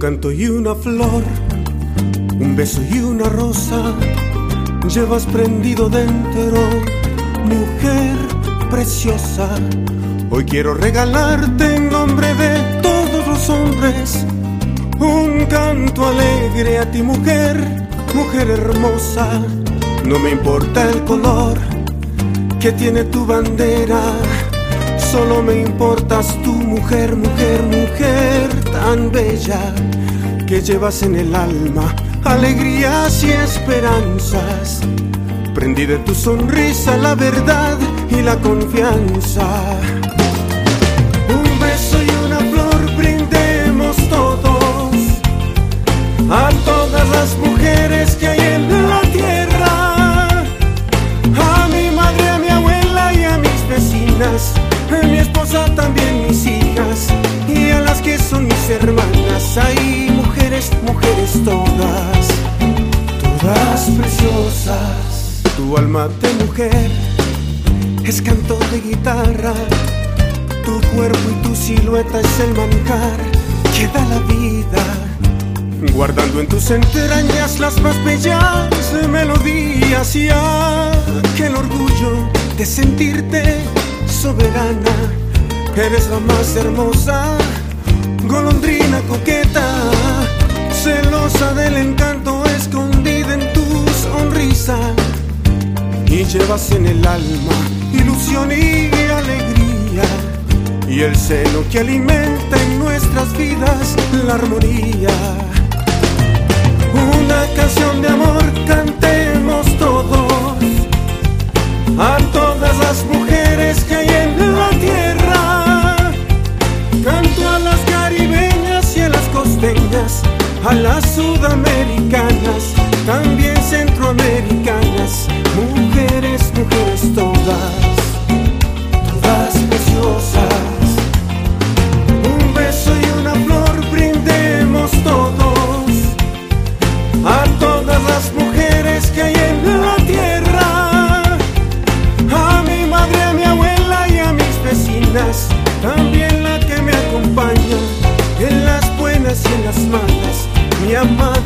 canto y una flor, un beso y una rosa, llevas prendido dentro, mujer preciosa. Hoy quiero regalarte en nombre de todos los hombres un canto alegre a ti, mujer, mujer hermosa. No me importa el color que tiene tu bandera, solo me importas tú, mujer, mujer, mujer tan bella, que llevas en el alma alegrías y esperanzas. Prendí de tu sonrisa la verdad y la confianza. Un beso y una flor brindemos todos a todas las mujeres que hay en la tierra, a mi madre, a mi abuela y a mis vecinas, a mi esposa, también mis hijas y a las que son mis hermanas. Hay mujeres, mujeres todas, todas preciosas. Tu alma de mujer es canto de guitarra, tu cuerpo y tu silueta es el manjar que da la vida, guardando en tus entrañas las más bellas melodías y aquel orgullo de sentirte soberana. Eres la más hermosa, golondrina coqueta, celosa del encanto escondida en tu sonrisa, y llevas en el alma ilusión y alegría, y el seno que alimenta en nuestras vidas la armonía. Una canción de amor cantemos todos a todas las mujeres que hay en la tierra. Canto a las caribeñas y a las costeñas, a las sudamericanas, también centroamericanas. Mujeres, mujeres todas, todas preciosas. Un beso y una flor brindemos todos a todas las mujeres que hay en la tierra, a mi madre, a mi abuela y a mis vecinas, también la que me acompaña en las buenas y en las malas, mi amada.